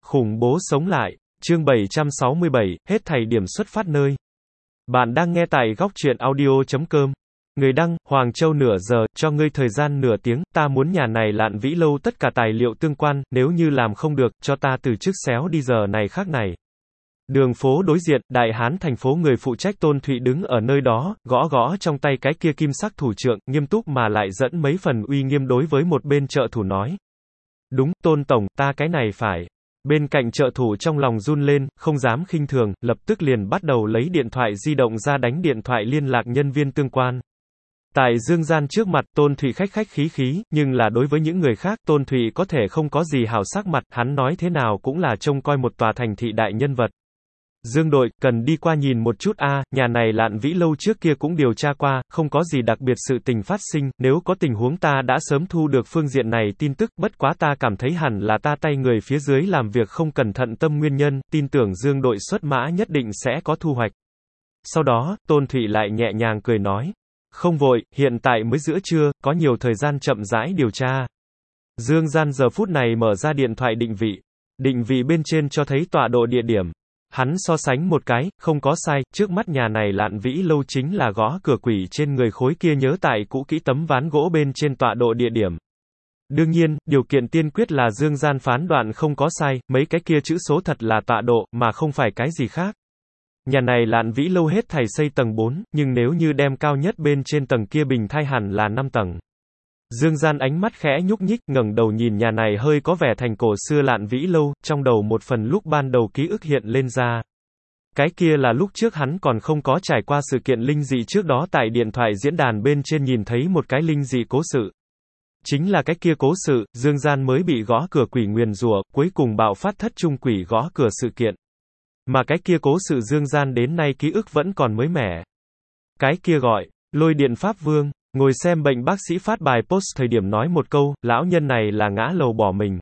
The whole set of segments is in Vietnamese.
Khủng bố sống lại. Chương 767, hết thảy điểm xuất phát nơi. Bạn đang nghe tại góc truyện audio.com. Người đăng, Hoàng Châu nửa giờ, cho ngươi thời gian nửa tiếng, ta muốn nhà này Lạn Vĩ Lâu tất cả tài liệu tương quan, nếu như làm không được, cho ta từ chức xéo đi giờ này khác này. Đường phố đối diện, Đại Hán thành phố người phụ trách Tôn Thụy đứng ở nơi đó, gõ gõ trong tay cái kia kim sắc thủ trượng, nghiêm túc mà lại dẫn mấy phần uy nghiêm đối với một bên trợ thủ nói. Đúng, Tôn Tổng, ta cái này phải. Bên cạnh trợ thủ trong lòng run lên, không dám khinh thường, lập tức liền bắt đầu lấy điện thoại di động ra đánh điện thoại liên lạc nhân viên tương quan. Tại Dương Gian trước mặt, Tôn Thụy khách khách khí khí, nhưng là đối với những người khác, Tôn Thụy có thể không có gì hảo sắc mặt, hắn nói thế nào cũng là trông coi một tòa thành thị đại nhân vật. Dương đội, cần đi qua nhìn một chút a, nhà này Lạn Vĩ Lâu trước kia cũng điều tra qua, không có gì đặc biệt sự tình phát sinh, nếu có tình huống ta đã sớm thu được phương diện này tin tức, bất quá ta cảm thấy hẳn là ta tay người phía dưới làm việc không cẩn thận tâm nguyên nhân, tin tưởng Dương đội xuất mã nhất định sẽ có thu hoạch. Sau đó, Tôn Thụy lại nhẹ nhàng cười nói, không vội, hiện tại mới giữa trưa, có nhiều thời gian chậm rãi điều tra. Dương Gian giờ phút này mở ra điện thoại định vị bên trên cho thấy tọa độ địa điểm. Hắn so sánh một cái, không có sai, trước mắt nhà này Lạn Vĩ Lâu chính là gõ cửa quỷ trên người khối kia nhớ tại cũ kỹ tấm ván gỗ bên trên tọa độ địa điểm. Đương nhiên, điều kiện tiên quyết là Dương Gian phán đoạn không có sai, mấy cái kia chữ số thật là tọa độ, mà không phải cái gì khác. Nhà này Lạn Vĩ Lâu hết thảy xây tầng 4, nhưng nếu như đem cao nhất bên trên tầng kia bình thai hẳn là 5 tầng. Dương Gian ánh mắt khẽ nhúc nhích, ngẩng đầu nhìn nhà này hơi có vẻ thành cổ xưa Lạn Vĩ Lâu, trong đầu một phần lúc ban đầu ký ức hiện lên ra. Cái kia là lúc trước hắn còn không có trải qua sự kiện linh dị trước đó tại điện thoại diễn đàn bên trên nhìn thấy một cái linh dị cố sự. Chính là cái kia cố sự, Dương Gian mới bị gõ cửa quỷ nguyền rủa, cuối cùng bạo phát thất trung quỷ gõ cửa sự kiện. Mà cái kia cố sự Dương Gian đến nay ký ức vẫn còn mới mẻ. Cái kia gọi, Lôi Điện Pháp Vương. Ngồi xem bệnh bác sĩ phát bài post thời điểm nói một câu, lão nhân này là ngã lầu bỏ mình.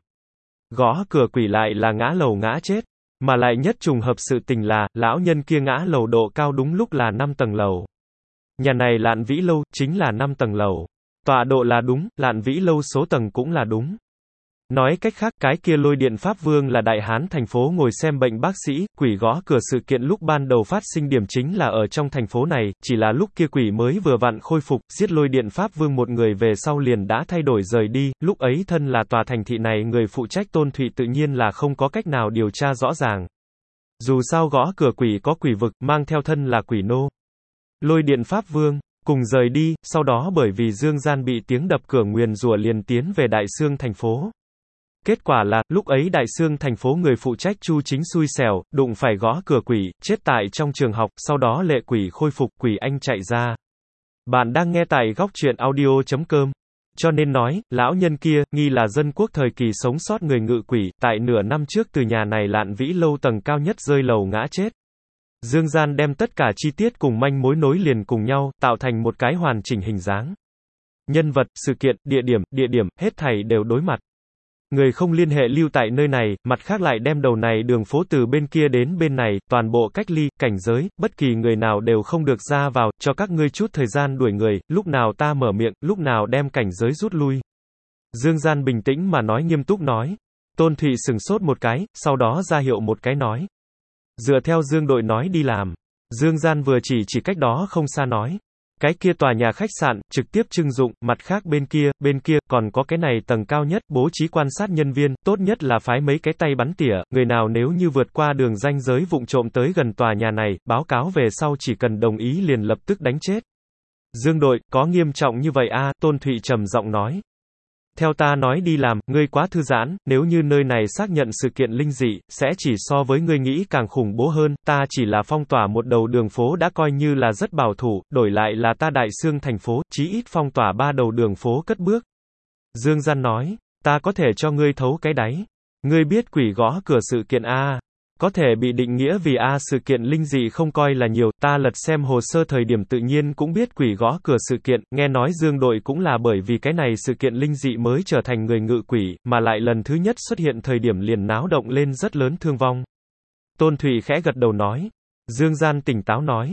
Gõ cửa quỷ lại là ngã lầu ngã chết. Mà lại nhất trùng hợp sự tình là, lão nhân kia ngã lầu độ cao đúng lúc là 5 tầng lầu. Nhà này Lạn Vĩ Lâu, chính là 5 tầng lầu. Tọa độ là đúng, Lạn Vĩ Lâu số tầng cũng là đúng. Nói cách khác, cái kia Lôi Điện Pháp Vương là Đại Hán thành phố ngồi xem bệnh bác sĩ, quỷ gõ cửa sự kiện lúc ban đầu phát sinh điểm chính là ở trong thành phố này, chỉ là lúc kia quỷ mới vừa vặn khôi phục, giết Lôi Điện Pháp Vương một người về sau liền đã thay đổi rời đi, lúc ấy thân là tòa thành thị này người phụ trách Tôn Thụy tự nhiên là không có cách nào điều tra rõ ràng. Dù sao gõ cửa quỷ có quỷ vực, mang theo thân là quỷ nô. Lôi Điện Pháp Vương cùng rời đi, sau đó bởi vì Dương Gian bị tiếng đập cửa nguyền rủa liền tiến về Đại Xương thành phố. Kết quả là, lúc ấy Đại Xương thành phố người phụ trách Chu Chính xui xẻo, đụng phải gõ cửa quỷ, chết tại trong trường học, sau đó lệ quỷ khôi phục, quỷ anh chạy ra. Bạn đang nghe tại góc truyện audio.com. Cho nên nói, lão nhân kia, nghi là dân quốc thời kỳ sống sót người ngự quỷ, tại nửa năm trước từ nhà này Lạn Vĩ Lâu tầng cao nhất rơi lầu ngã chết. Dương Gian đem tất cả chi tiết cùng manh mối nối liền cùng nhau, tạo thành một cái hoàn chỉnh hình dáng. Nhân vật, sự kiện, địa điểm, hết thảy đều đối mặt. Người không liên hệ lưu tại nơi này, mặt khác lại đem đầu này đường phố từ bên kia đến bên này, toàn bộ cách ly, cảnh giới, bất kỳ người nào đều không được ra vào, cho các ngươi chút thời gian đuổi người, lúc nào ta mở miệng, lúc nào đem cảnh giới rút lui. Dương Gian bình tĩnh mà nói nghiêm túc nói. Tôn Thụy sừng sốt một cái, sau đó ra hiệu một cái nói. Dựa theo Dương đội nói đi làm. Dương Gian vừa chỉ cách đó không xa nói. Cái kia tòa nhà khách sạn, trực tiếp trưng dụng, mặt khác bên kia, còn có cái này tầng cao nhất, bố trí quan sát nhân viên, tốt nhất là phái mấy cái tay bắn tỉa, người nào nếu như vượt qua đường ranh giới vụng trộm tới gần tòa nhà này, báo cáo về sau chỉ cần đồng ý liền lập tức đánh chết. Dương đội, có nghiêm trọng như vậy a? Tôn Thụy trầm giọng nói. Theo ta nói đi làm, ngươi quá thư giãn, nếu như nơi này xác nhận sự kiện linh dị, sẽ chỉ so với ngươi nghĩ càng khủng bố hơn, ta chỉ là phong tỏa một đầu đường phố đã coi như là rất bảo thủ, đổi lại là ta Đại Xương thành phố, chí ít phong tỏa 3 đầu đường phố cất bước. Dương Gian nói, ta có thể cho ngươi thấu cái đáy. Ngươi biết quỷ gõ cửa sự kiện A. Có thể bị định nghĩa vì sự kiện linh dị không coi là nhiều, ta lật xem hồ sơ thời điểm tự nhiên cũng biết quỷ gõ cửa sự kiện, nghe nói Dương đội cũng là bởi vì cái này sự kiện linh dị mới trở thành người ngự quỷ, mà lại lần thứ nhất xuất hiện thời điểm liền náo động lên rất lớn thương vong. Tôn Thụy khẽ gật đầu nói. Dương Gian tỉnh táo nói.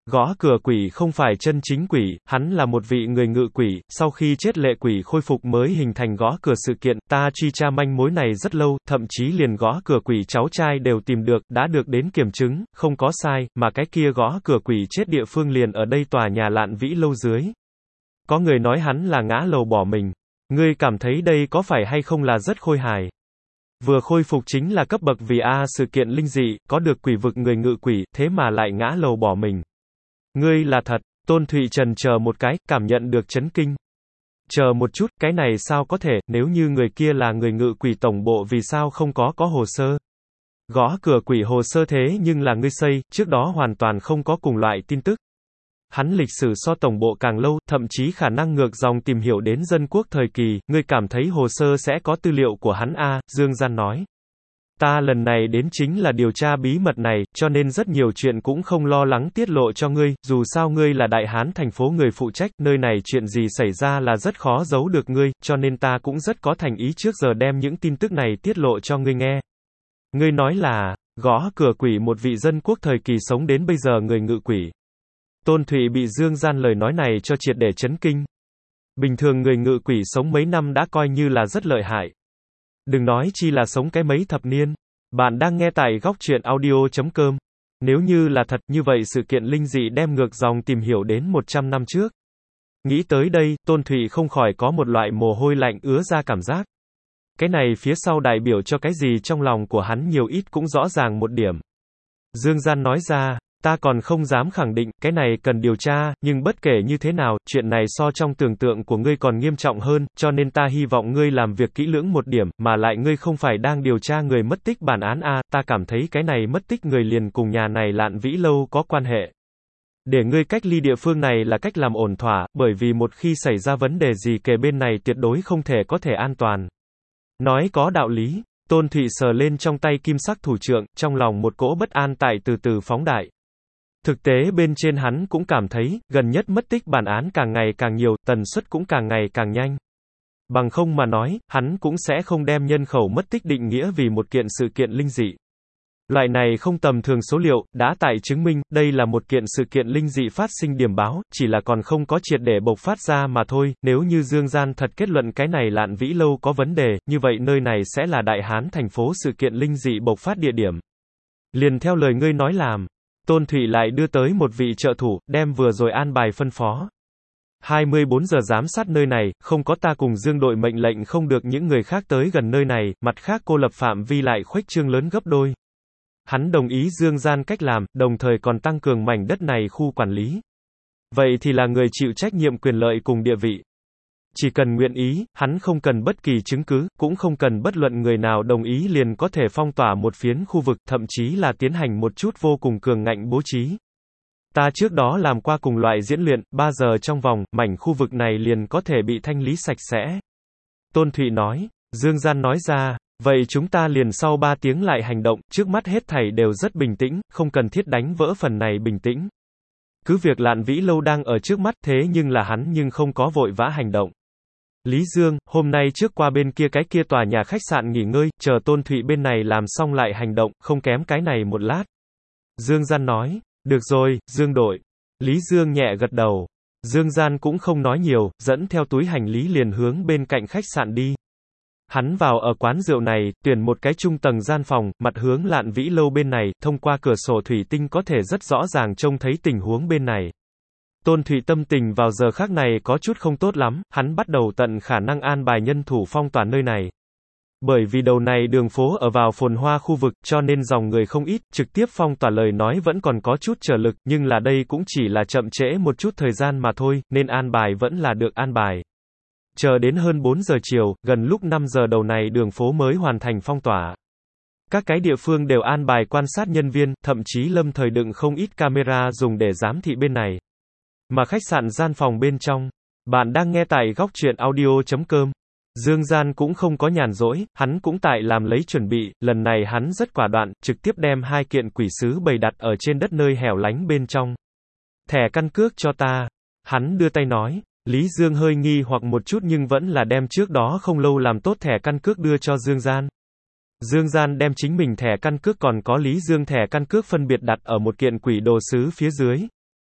Gõ cửa quỷ không phải chân chính quỷ, hắn là một vị người ngự quỷ, sau khi chết lệ quỷ khôi phục mới hình thành gõ cửa sự kiện, ta truy tra manh mối này rất lâu, thậm chí liền gõ cửa quỷ cháu trai đều tìm được, đã được đến kiểm chứng, không có sai, mà cái kia gõ cửa quỷ chết địa phương liền ở đây tòa nhà Lạn Vĩ lâu dưới. Có người nói hắn là ngã lầu bỏ mình. Ngươi cảm thấy đây có phải hay không là rất khôi hài? Vừa khôi phục chính là cấp bậc vì sự kiện linh dị, có được quỷ vực người ngự quỷ, thế mà lại ngã lầu bỏ mình. Ngươi là thật, Tôn Thụy Trần chờ một cái, cảm nhận được chấn kinh. Chờ một chút, cái này sao có thể, nếu như người kia là người ngự quỷ tổng bộ vì sao không có hồ sơ? Gõ cửa quỷ hồ sơ thế nhưng là ngươi xây, trước đó hoàn toàn không có cùng loại tin tức. Hắn lịch sử so tổng bộ càng lâu, thậm chí khả năng ngược dòng tìm hiểu đến dân quốc thời kỳ, ngươi cảm thấy hồ sơ sẽ có tư liệu của hắn Dương Gian nói. Ta lần này đến chính là điều tra bí mật này, cho nên rất nhiều chuyện cũng không lo lắng tiết lộ cho ngươi, dù sao ngươi là đại hán thành phố người phụ trách, nơi này chuyện gì xảy ra là rất khó giấu được ngươi, cho nên ta cũng rất có thành ý trước giờ đem những tin tức này tiết lộ cho ngươi nghe. Ngươi nói là, gõ cửa quỷ một vị dân quốc thời kỳ sống đến bây giờ người ngự quỷ. Tôn Thụy bị Dương Gian lời nói này cho triệt để chấn kinh. Bình thường người ngự quỷ sống mấy năm đã coi như là rất lợi hại. Đừng nói chi là sống cái mấy thập niên. Bạn đang nghe tại góc truyện audio.com. Nếu như là thật như vậy sự kiện linh dị đem ngược dòng tìm hiểu đến 100 năm trước. Nghĩ tới đây, Tôn Thụy không khỏi có một loại mồ hôi lạnh ứa ra cảm giác. Cái này phía sau đại biểu cho cái gì trong lòng của hắn nhiều ít cũng rõ ràng một điểm. Dương Gian nói ra, ta còn không dám khẳng định, cái này cần điều tra, nhưng bất kể như thế nào, chuyện này so trong tưởng tượng của ngươi còn nghiêm trọng hơn, cho nên ta hy vọng ngươi làm việc kỹ lưỡng một điểm, mà lại ngươi không phải đang điều tra người mất tích bản án ta cảm thấy cái này mất tích người liền cùng nhà này Lạn Vĩ lâu có quan hệ. Để ngươi cách ly địa phương này là cách làm ổn thỏa, bởi vì một khi xảy ra vấn đề gì kề bên này tuyệt đối không thể có thể an toàn. Nói có đạo lý, Tôn Thụy sờ lên trong tay kim sắc thủ trượng, trong lòng một cỗ bất an tại từ từ phóng đại. Thực tế bên trên hắn cũng cảm thấy, gần nhất mất tích bản án càng ngày càng nhiều, tần suất cũng càng ngày càng nhanh. Bằng không mà nói, hắn cũng sẽ không đem nhân khẩu mất tích định nghĩa vì một kiện sự kiện linh dị. Loại này không tầm thường số liệu, đã tại chứng minh, đây là một kiện sự kiện linh dị phát sinh điểm báo, chỉ là còn không có triệt để bộc phát ra mà thôi, nếu như Dương Gian thật kết luận cái này Lạn Vĩ lâu có vấn đề, như vậy nơi này sẽ là đại hán thành phố sự kiện linh dị bộc phát địa điểm. Liền theo lời ngươi nói làm. Tôn Thụy lại đưa tới một vị trợ thủ, đem vừa rồi an bài phân phó. 24 giờ giám sát nơi này, không có ta cùng Dương đội mệnh lệnh không được những người khác tới gần nơi này, mặt khác cô lập phạm vi lại khuếch trương lớn gấp đôi. Hắn đồng ý Dương Gian cách làm, đồng thời còn tăng cường mảnh đất này khu quản lý. Vậy thì là người chịu trách nhiệm quyền lợi cùng địa vị. Chỉ cần nguyện ý, hắn không cần bất kỳ chứng cứ, cũng không cần bất luận người nào đồng ý liền có thể phong tỏa một phiến khu vực, thậm chí là tiến hành một chút vô cùng cường ngạnh bố trí. Ta trước đó làm qua cùng loại diễn luyện, 3 giờ trong vòng, mảnh khu vực này liền có thể bị thanh lý sạch sẽ. Tôn Thụy nói, Dương Gian nói ra, vậy chúng ta liền sau 3 tiếng lại hành động, trước mắt hết thảy đều rất bình tĩnh, không cần thiết đánh vỡ phần này bình tĩnh. Cứ việc Lạn Vĩ lâu đang ở trước mắt thế nhưng là hắn nhưng không có vội vã hành động. Lý Dương, hôm nay trước qua bên kia cái kia tòa nhà khách sạn nghỉ ngơi, chờ Tôn Thụy bên này làm xong lại hành động, không kém cái này một lát. Dương Gian nói, được rồi, Dương đội. Lý Dương nhẹ gật đầu. Dương Gian cũng không nói nhiều, dẫn theo túi hành lý liền hướng bên cạnh khách sạn đi. Hắn vào ở quán rượu này, tuyển một cái trung tầng gian phòng, mặt hướng Lạn Vĩ lâu bên này, thông qua cửa sổ thủy tinh có thể rất rõ ràng trông thấy tình huống bên này. Tôn Thụy tâm tình vào giờ khác này có chút không tốt lắm, hắn bắt đầu tận khả năng an bài nhân thủ phong tỏa nơi này. Bởi vì đầu này đường phố ở vào phồn hoa khu vực, cho nên dòng người không ít, trực tiếp phong tỏa lời nói vẫn còn có chút trở lực, nhưng là đây cũng chỉ là chậm trễ một chút thời gian mà thôi, nên an bài vẫn là được an bài. Chờ đến hơn 4 giờ chiều, gần lúc 5 giờ đầu này đường phố mới hoàn thành phong tỏa. Các cái địa phương đều an bài quan sát nhân viên, thậm chí lâm thời đựng không ít camera dùng để giám thị bên này. Mà khách sạn gian phòng bên trong, bạn đang nghe tại góc truyện audio.com. Dương Gian cũng không có nhàn rỗi, hắn cũng tại làm lấy chuẩn bị, lần này hắn rất quả đoạn, trực tiếp đem 2 kiện quỷ sứ bày đặt ở trên đất nơi hẻo lánh bên trong. Thẻ căn cước cho ta. Hắn đưa tay nói. Lý Dương hơi nghi hoặc một chút nhưng vẫn là đem trước đó không lâu làm tốt thẻ căn cước đưa cho Dương Gian. Dương Gian đem chính mình thẻ căn cước còn có Lý Dương thẻ căn cước phân biệt đặt ở một kiện quỷ đồ sứ phía dưới.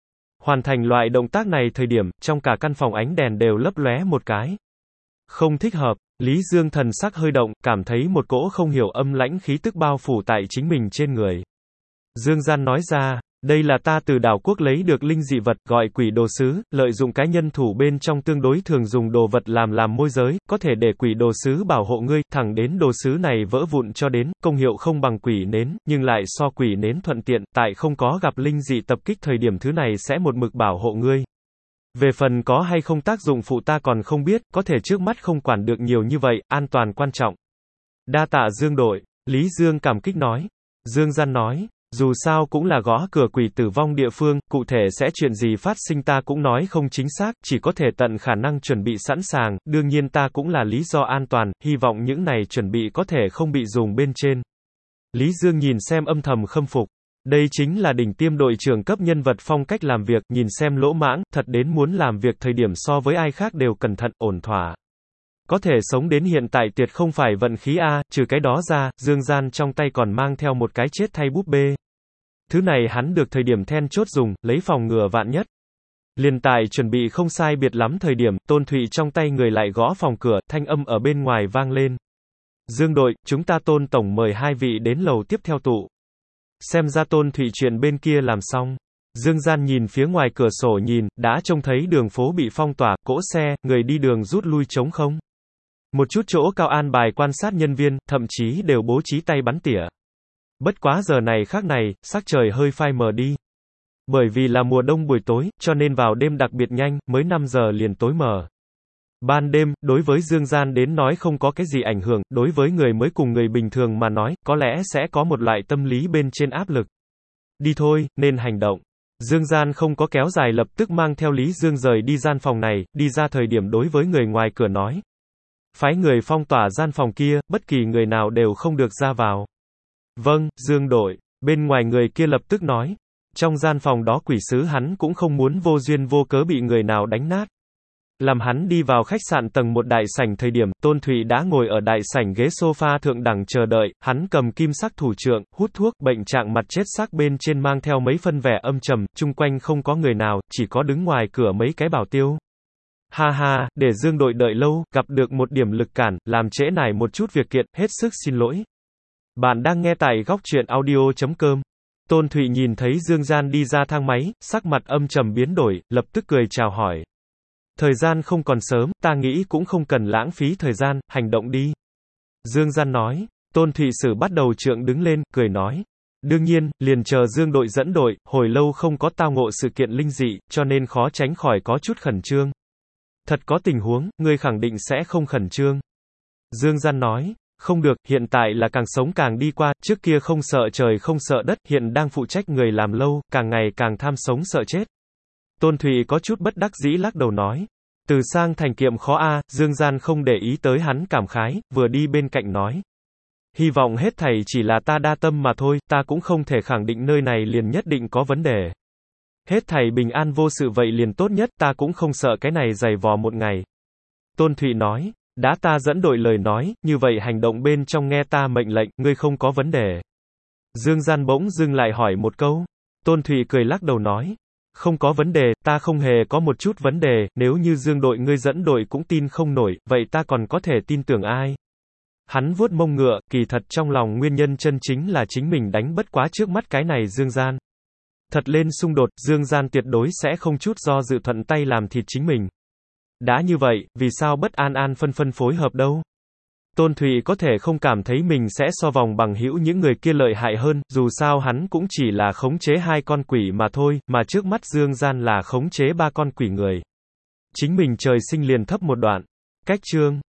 Hoàn thành loại động tác này thời điểm, trong cả căn phòng ánh đèn đều lấp lóe một cái. Không thích hợp, Lý Dương thần sắc hơi động, cảm thấy một cỗ không hiểu âm lãnh khí tức bao phủ tại chính mình trên người. Dương Gian nói ra, đây là ta từ đảo quốc lấy được linh dị vật, gọi quỷ đồ sứ, lợi dụng cái nhân thủ bên trong tương đối thường dùng đồ vật làm môi giới, có thể để quỷ đồ sứ bảo hộ ngươi, thẳng đến đồ sứ này vỡ vụn cho đến, công hiệu không bằng quỷ nến, nhưng lại so quỷ nến thuận tiện, tại không có gặp linh dị tập kích thời điểm thứ này sẽ một mực bảo hộ ngươi. Về phần có hay không tác dụng phụ ta còn không biết, có thể trước mắt không quản được nhiều như vậy, an toàn quan trọng. Đa tạ Dương đội, Lý Dương cảm kích nói. Dương Gian nói, dù sao cũng là gõ cửa quỷ tử vong địa phương, cụ thể sẽ chuyện gì phát sinh ta cũng nói không chính xác, chỉ có thể tận khả năng chuẩn bị sẵn sàng, đương nhiên ta cũng là lý do an toàn, hy vọng những này chuẩn bị có thể không bị dùng bên trên. Lý Dương nhìn xem âm thầm khâm phục. Đây chính là đỉnh tiêm đội trưởng cấp nhân vật phong cách làm việc, nhìn xem lỗ mãng, thật đến muốn làm việc thời điểm so với ai khác đều cẩn thận, ổn thỏa. Có thể sống đến hiện tại tuyệt không phải vận khí a, trừ cái đó ra, Dương Gian trong tay còn mang theo một cái chết thay búp bê. Thứ này hắn được thời điểm then chốt dùng, lấy phòng ngừa vạn nhất. Liền tại chuẩn bị không sai biệt lắm thời điểm, Tôn Thụy trong tay người lại gõ phòng cửa, thanh âm ở bên ngoài vang lên. Dương đội, chúng ta Tôn tổng mời hai vị đến lầu tiếp theo tụ. Xem ra Tôn Thụy chuyện bên kia làm xong. Dương Gian nhìn phía ngoài cửa sổ nhìn, đã trông thấy đường phố bị phong tỏa, cỗ xe, người đi đường rút lui trống không. Một chút chỗ cao an bài quan sát nhân viên, thậm chí đều bố trí tay bắn tỉa. Bất quá giờ này khác này, sắc trời hơi phai mờ đi. Bởi vì là mùa đông buổi tối, cho nên vào đêm đặc biệt nhanh, mới 5 giờ liền tối mờ. Ban đêm, đối với Dương Gian đến nói không có cái gì ảnh hưởng, đối với người mới cùng người bình thường mà nói, có lẽ sẽ có một loại tâm lý bên trên áp lực. Đi thôi, nên hành động. Dương Gian không có kéo dài lập tức mang theo Lý Dương rời đi gian phòng này, đi ra thời điểm đối với người ngoài cửa nói. Phái người phong tỏa gian phòng kia, bất kỳ người nào đều không được ra vào. Vâng, Dương đội, bên ngoài người kia lập tức nói. Trong gian phòng đó quỷ sứ hắn cũng không muốn vô duyên vô cớ bị người nào đánh nát. Làm hắn đi vào khách sạn tầng 1 đại sảnh thời điểm, Tôn Thụy đã ngồi ở đại sảnh ghế sofa thượng đẳng chờ đợi, hắn cầm kim sắc thủ trượng, hút thuốc, bệnh trạng mặt chết sắc bên trên mang theo mấy phân vẻ âm trầm, chung quanh không có người nào, chỉ có đứng ngoài cửa mấy cái bảo tiêu. Ha ha, để Dương đội đợi lâu, gặp được một điểm lực cản, làm trễ nải một chút việc kiện, hết sức xin lỗi. Bạn đang nghe tại góc truyện audio.com. Tôn Thụy nhìn thấy Dương Gian đi ra thang máy, sắc mặt âm trầm biến đổi, lập tức cười chào hỏi. Thời gian không còn sớm, ta nghĩ cũng không cần lãng phí thời gian, hành động đi. Dương Gian nói. Tôn Thụy Sử bắt đầu trượng đứng lên, cười nói. Đương nhiên, liền chờ Dương đội dẫn đội, hồi lâu không có tao ngộ sự kiện linh dị, cho nên khó tránh khỏi có chút khẩn trương. Thật có tình huống, ngươi khẳng định sẽ không khẩn trương. Dương Gian nói. Không được, hiện tại là càng sống càng đi qua, trước kia không sợ trời không sợ đất, hiện đang phụ trách người làm lâu, càng ngày càng tham sống sợ chết. Tôn Thụy có chút bất đắc dĩ lắc đầu nói. Từ sang thành kiệm khó a, Dương Gian không để ý tới hắn cảm khái, vừa đi bên cạnh nói. Hy vọng hết thảy chỉ là ta đa tâm mà thôi, ta cũng không thể khẳng định nơi này liền nhất định có vấn đề. Hết thảy bình an vô sự vậy liền tốt nhất, ta cũng không sợ cái này dày vò một ngày. Tôn Thụy nói. Đã ta dẫn đội lời nói, như vậy hành động bên trong nghe ta mệnh lệnh, ngươi không có vấn đề. Dương Gian bỗng dưng lại hỏi một câu. Tôn Thụy cười lắc đầu nói. Không có vấn đề, ta không hề có một chút vấn đề, nếu như Dương đội ngươi dẫn đội cũng tin không nổi, vậy ta còn có thể tin tưởng ai? Hắn vuốt mông ngựa, kỳ thật trong lòng nguyên nhân chân chính là chính mình đánh bất quá trước mắt cái này Dương Gian. Thật lên xung đột, Dương Gian tuyệt đối sẽ không chút do dự thuận tay làm thịt chính mình. Đã như vậy, vì sao bất an phân phối hợp đâu? Tôn Thụy có thể không cảm thấy mình sẽ so vòng bằng hữu những người kia lợi hại hơn, dù sao hắn cũng chỉ là khống chế 2 con quỷ mà thôi, mà trước mắt Dương Gian là khống chế 3 con quỷ người. Chính mình trời sinh liền thấp một đoạn. Cách chương